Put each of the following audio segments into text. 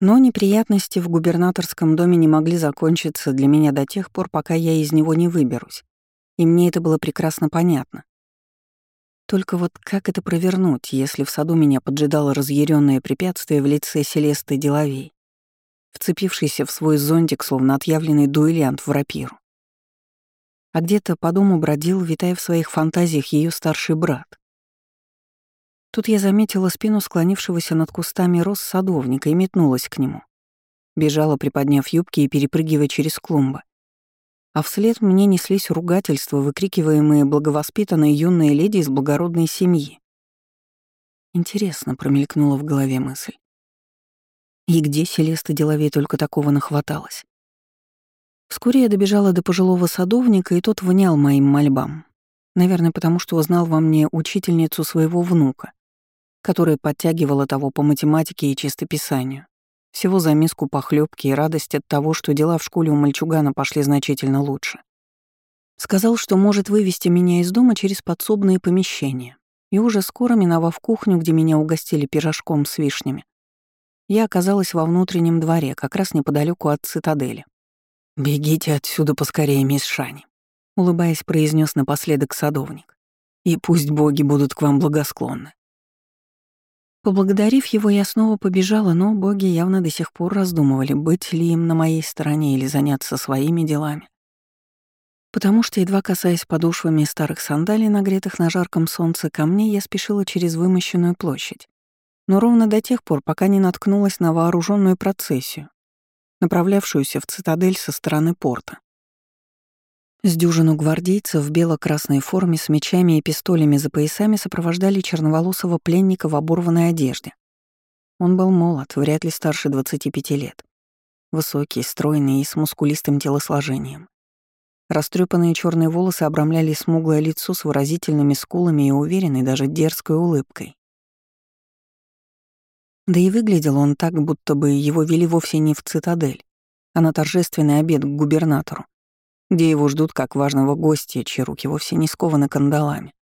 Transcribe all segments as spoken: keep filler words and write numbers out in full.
Но неприятности в губернаторском доме не могли закончиться для меня до тех пор, пока я из него не выберусь. И мне это было прекрасно понятно. Только вот как это провернуть, если в саду меня поджидало разъяренное препятствие в лице Селесты Деловей, вцепившийся в свой зонтик, словно отъявленный дуэлянт в рапиру? А где-то по дому бродил, витая в своих фантазиях, ее старший брат. Тут я заметила спину склонившегося над кустами роз садовника и метнулась к нему. Бежала, приподняв юбки и перепрыгивая через клумбы. А вслед мне неслись ругательства, выкрикиваемые благовоспитанной юной леди из благородной семьи. Интересно, промелькнула в голове мысль. И где Селеста Деловей только такого нахваталась? Вскоре я добежала до пожилого садовника, и тот внял моим мольбам. Наверное, потому что узнал во мне учительницу своего внука, которая подтягивала того по математике и чистописанию. Всего за миску похлебки и радость от того, что дела в школе у мальчугана пошли значительно лучше. Сказал, что может вывести меня из дома через подсобные помещения. И уже скоро, миновав кухню, где меня угостили пирожком с вишнями, я оказалась во внутреннем дворе, как раз неподалеку от цитадели. «Бегите отсюда поскорее, мисс Шани», — улыбаясь, произнес напоследок садовник. «И пусть боги будут к вам благосклонны». Поблагодарив его, я снова побежала, но боги явно до сих пор раздумывали, быть ли им на моей стороне или заняться своими делами. Потому что, едва касаясь подошвами старых сандалий, нагретых на жарком солнце камней, я спешила через вымощенную площадь. Но ровно до тех пор, пока не наткнулась на вооруженную процессию, направлявшуюся в цитадель со стороны порта. С дюжину гвардейцев в бело-красной форме с мечами и пистолями за поясами сопровождали черноволосого пленника в оборванной одежде. Он был молод, вряд ли старше двадцати пяти лет. Высокий, стройный и с мускулистым телосложением. Растрепанные черные волосы обрамляли смуглое лицо с выразительными скулами и уверенной, даже дерзкой улыбкой. Да и выглядел он так, будто бы его вели вовсе не в цитадель, а на торжественный обед к губернатору, где его ждут как важного гостя, чьи руки вовсе не скованы кандалами.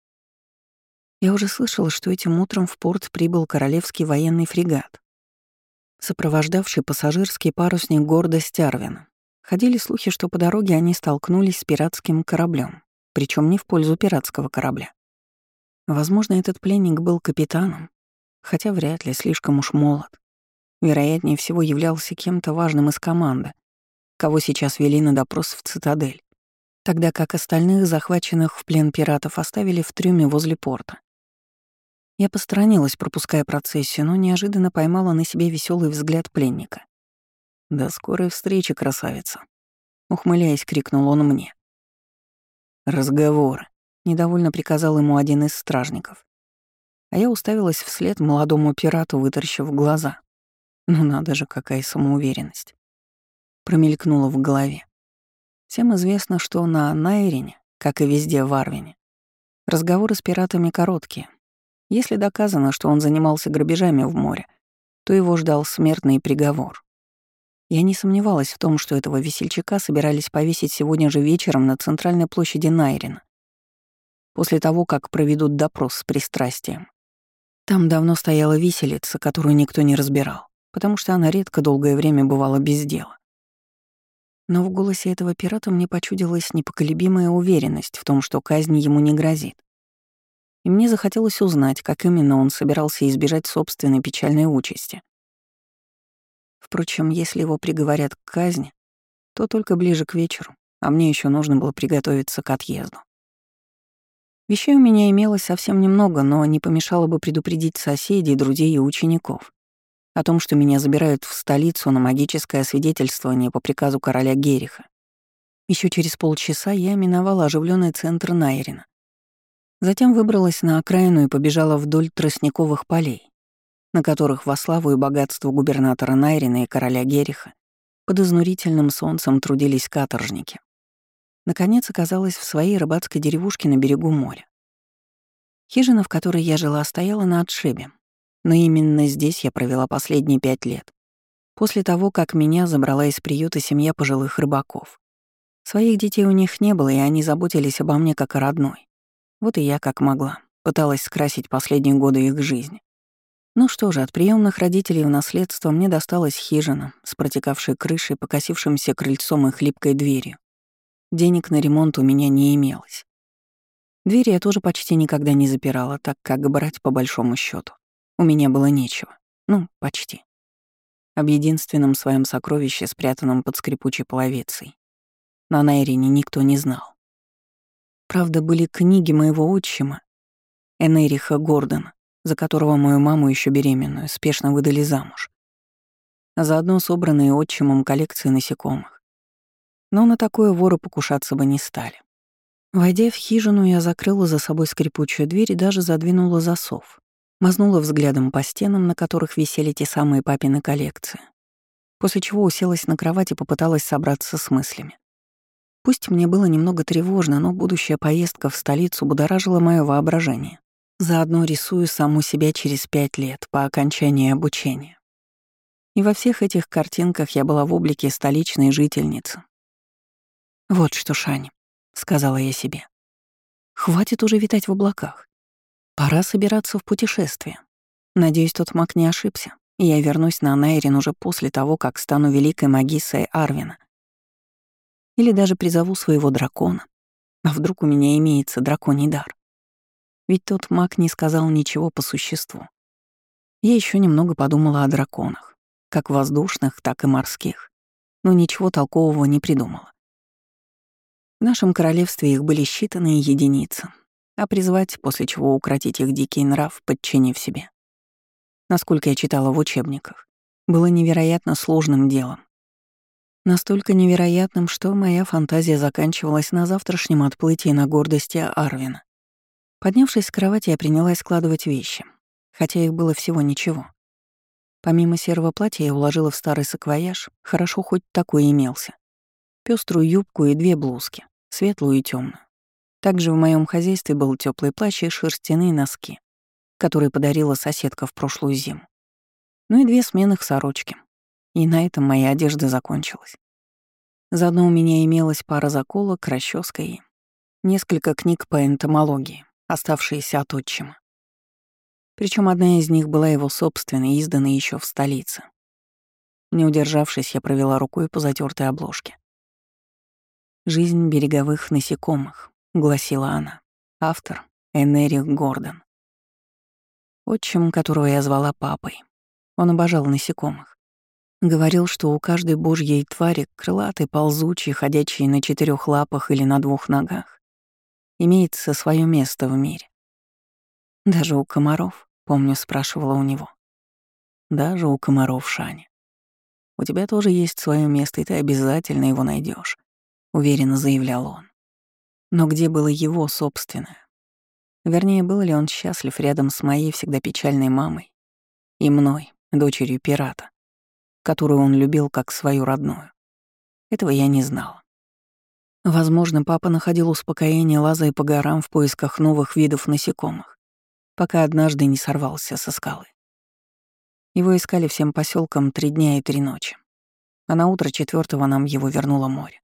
Я уже слышала, что этим утром в порт прибыл королевский военный фрегат, сопровождавший пассажирский парусник «Гордость Арвина». Ходили слухи, что по дороге они столкнулись с пиратским кораблем, причем не в пользу пиратского корабля. Возможно, этот пленник был капитаном, хотя вряд ли, слишком уж молод. Вероятнее всего, являлся кем-то важным из команды, кого сейчас вели на допрос в цитадель, тогда как остальных захваченных в плен пиратов оставили в трюме возле порта. Я посторонилась, пропуская процессию, но неожиданно поймала на себе веселый взгляд пленника. «До скорой встречи, красавица!» — ухмыляясь, крикнул он мне. «Разговоры!» — недовольно приказал ему один из стражников. А я уставилась вслед молодому пирату, вытаращив глаза. Ну надо же, какая самоуверенность. Промелькнула в голове. Всем известно, что на Найрине, как и везде в Арвине, разговоры с пиратами короткие. Если доказано, что он занимался грабежами в море, то его ждал смертный приговор. Я не сомневалась в том, что этого весельчака собирались повесить сегодня же вечером на центральной площади Найрина, после того, как проведут допрос с пристрастием. Там давно стояла виселица, которую никто не разбирал, потому что она редко долгое время бывала без дела. Но в голосе этого пирата мне почудилась непоколебимая уверенность в том, что казнь ему не грозит. И мне захотелось узнать, как именно он собирался избежать собственной печальной участи. Впрочем, если его приговорят к казни, то только ближе к вечеру, а мне еще нужно было приготовиться к отъезду. Вещей у меня имелось совсем немного, но не помешало бы предупредить соседей, друзей и учеников о том, что меня забирают в столицу на магическое освидетельствование по приказу короля Гериха. Еще через полчаса я миновала оживленный центр Найрина. Затем выбралась на окраину и побежала вдоль тростниковых полей, на которых во славу и богатство губернатора Найрина и короля Гериха под изнурительным солнцем трудились каторжники. Наконец оказалась в своей рыбацкой деревушке на берегу моря. Хижина, в которой я жила, стояла на отшибе, но именно здесь я провела последние пять лет, после того, как меня забрала из приюта семья пожилых рыбаков. Своих детей у них не было, и они заботились обо мне как о родной. Вот и я, как могла, пыталась скрасить последние годы их жизни. Ну что же, от приемных родителей в наследство мне досталась хижина с протекавшей крышей, покосившимся крыльцом и хлипкой дверью. Денег на ремонт у меня не имелось. Двери я тоже почти никогда не запирала, так как брать по большому счету у меня было нечего. Ну, почти. Об единственном своем сокровище, спрятанном под скрипучей половицей, на Найрине никто не знал. Правда, были книги моего отчима, Энериха Гордона, за которого мою маму еще беременную спешно выдали замуж, а заодно собранные отчимом коллекции насекомых. Но на такое воры покушаться бы не стали. Войдя в хижину, я закрыла за собой скрипучую дверь и даже задвинула засов. Мазнула взглядом по стенам, на которых висели те самые папины коллекции, после чего уселась на кровать и попыталась собраться с мыслями. Пусть мне было немного тревожно, но будущая поездка в столицу будоражила мое воображение. Заодно рисую саму себя через пять лет по окончании обучения. И во всех этих картинках я была в облике столичной жительницы. «Вот что, Шань», — сказала я себе, — «хватит уже витать в облаках. Пора собираться в путешествие. Надеюсь, тот маг не ошибся, и я вернусь на Найрин уже после того, как стану великой магиссой Арвина. Или даже призову своего дракона. А вдруг у меня имеется драконий дар? Ведь тот маг не сказал ничего по существу. Я еще немного подумала о драконах, как воздушных, так и морских, но ничего толкового не придумала. В нашем королевстве их были считанные единицы, а призвать, после чего укротить их дикий нрав, подчинив себе, насколько я читала в учебниках, было невероятно сложным делом. Настолько невероятным, что моя фантазия заканчивалась на завтрашнем отплытии на гордости Арвина. Поднявшись с кровати, я принялась складывать вещи, хотя их было всего ничего. Помимо серого платья я уложила в старый саквояж, хорошо хоть такой имелся, пеструю юбку и две блузки, светлую и темную. Также в моем хозяйстве был теплый плащ и шерстяные носки, которые подарила соседка в прошлую зиму. Ну и две сменных сорочки. И на этом моя одежда закончилась. Заодно у меня имелась пара заколок, расческа и несколько книг по энтомологии, оставшиеся от отчима. Причем одна из них была его собственной, изданной еще в столице. Не удержавшись, я провела рукой по затертой обложке. «Жизнь береговых насекомых», — гласила она. Автор — Энерих Гордон. Отчим, которого я звала папой. Он обожал насекомых. Говорил, что у каждой божьей твари, крылатой, ползучей, ходячей на четырех лапах или на двух ногах, имеется свое место в мире. Даже у комаров, помню, спрашивала у него. Даже у комаров, Шаня. У тебя тоже есть свое место, и ты обязательно его найдешь, уверенно заявлял он. Но где было его собственное? Вернее, был ли он счастлив рядом с моей всегда печальной мамой и мной, дочерью пирата, которую он любил как свою родную? Этого я не знала. Возможно, папа находил успокоение, лазая по горам в поисках новых видов насекомых, пока однажды не сорвался со скалы. Его искали всем поселкам три дня и три ночи, а на утро четвертого нам его вернуло море.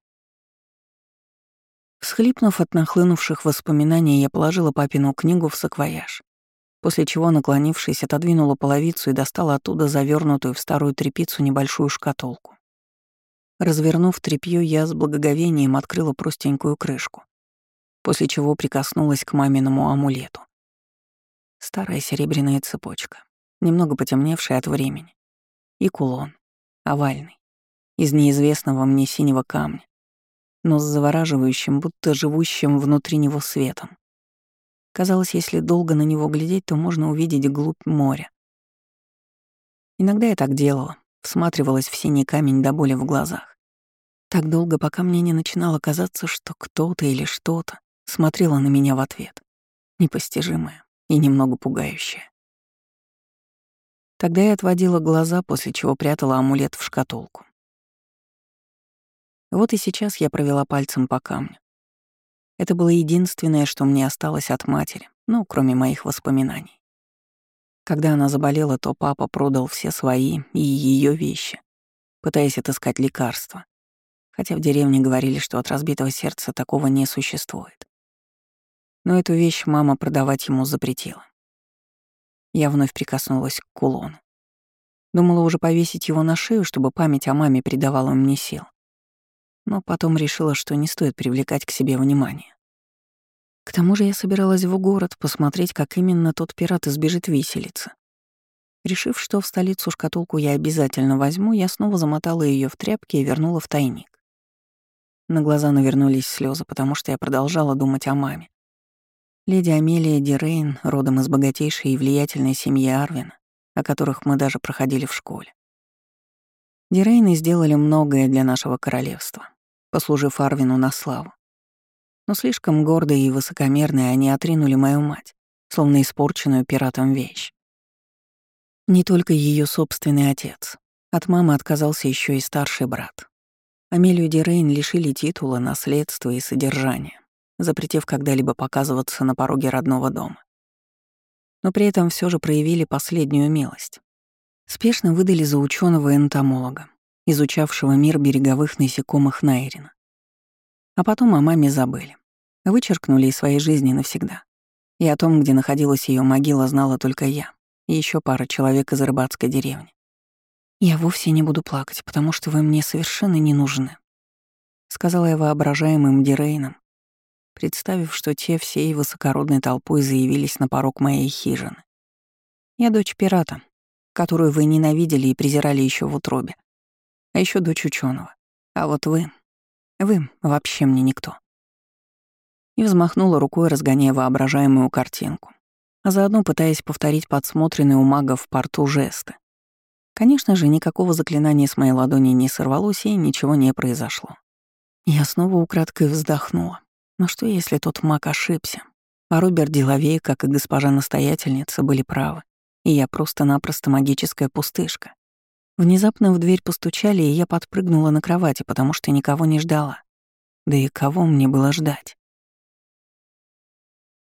Всхлипнув от нахлынувших воспоминаний, я положила папину книгу в саквояж, после чего, наклонившись, отодвинула половицу и достала оттуда завернутую в старую тряпицу небольшую шкатулку. Развернув тряпьё, я с благоговением открыла простенькую крышку, после чего прикоснулась к маминому амулету. Старая серебряная цепочка, немного потемневшая от времени, и кулон, овальный, из неизвестного мне синего камня, но с завораживающим, будто живущим внутри него светом. Казалось, если долго на него глядеть, то можно увидеть глубь моря. Иногда я так делала, всматривалась в синий камень до боли в глазах. Так долго, пока мне не начинало казаться, что кто-то или что-то смотрело на меня в ответ. Непостижимое и немного пугающее. Тогда я отводила глаза, после чего прятала амулет в шкатулку. Вот и сейчас я провела пальцем по камню. Это было единственное, что мне осталось от матери, ну, кроме моих воспоминаний. Когда она заболела, то папа продал все свои и ее вещи, пытаясь отыскать лекарства, хотя в деревне говорили, что от разбитого сердца такого не существует. Но эту вещь мама продавать ему запретила. Я вновь прикоснулась к кулону. Думала уже повесить его на шею, чтобы память о маме придавала мне сил. Но потом решила, что не стоит привлекать к себе внимание. К тому же я собиралась в город посмотреть, как именно тот пират избежит виселицы. Решив, что в столицу шкатулку я обязательно возьму, я снова замотала ее в тряпки и вернула в тайник. На глаза навернулись слезы, потому что я продолжала думать о маме. Леди Амелия Дирейн, родом из богатейшей и влиятельной семьи Арвина, о которых мы даже проходили в школе. Дирейны сделали многое для нашего королевства, послужив Арвину на славу. Но слишком гордые и высокомерные они отринули мою мать, словно испорченную пиратом вещь. Не только ее собственный отец. От мамы отказался еще и старший брат. Амелию Дирейн лишили титула, наследства и содержания, запретив когда-либо показываться на пороге родного дома. Но при этом все же проявили последнюю милость. Спешно выдали за ученого-энтомолога, изучавшего мир береговых насекомых Найрина. А потом о маме забыли. Вычеркнули из своей жизни навсегда. И о том, где находилась ее могила, знала только я и еще пара человек из рыбацкой деревни. «Я вовсе не буду плакать, потому что вы мне совершенно не нужны», — сказала я воображаемым Дирейнам, представив, что те всей высокородной толпой заявились на порог моей хижины. «Я дочь пирата, которую вы ненавидели и презирали еще в утробе, а еще дочь ученого. А вот вы, вы вообще мне никто». И взмахнула рукой, разгоняя воображаемую картинку, а заодно пытаясь повторить подсмотренные у мага в порту жесты. Конечно же, никакого заклинания с моей ладони не сорвалось, и ничего не произошло. Я снова украдкой вздохнула. Но что, если тот маг ошибся? А Роберт Делавей, как и госпожа-настоятельница, были правы, и я просто-напросто магическая пустышка. Внезапно в дверь постучали, и я подпрыгнула на кровати, потому что никого не ждала. Да и кого мне было ждать?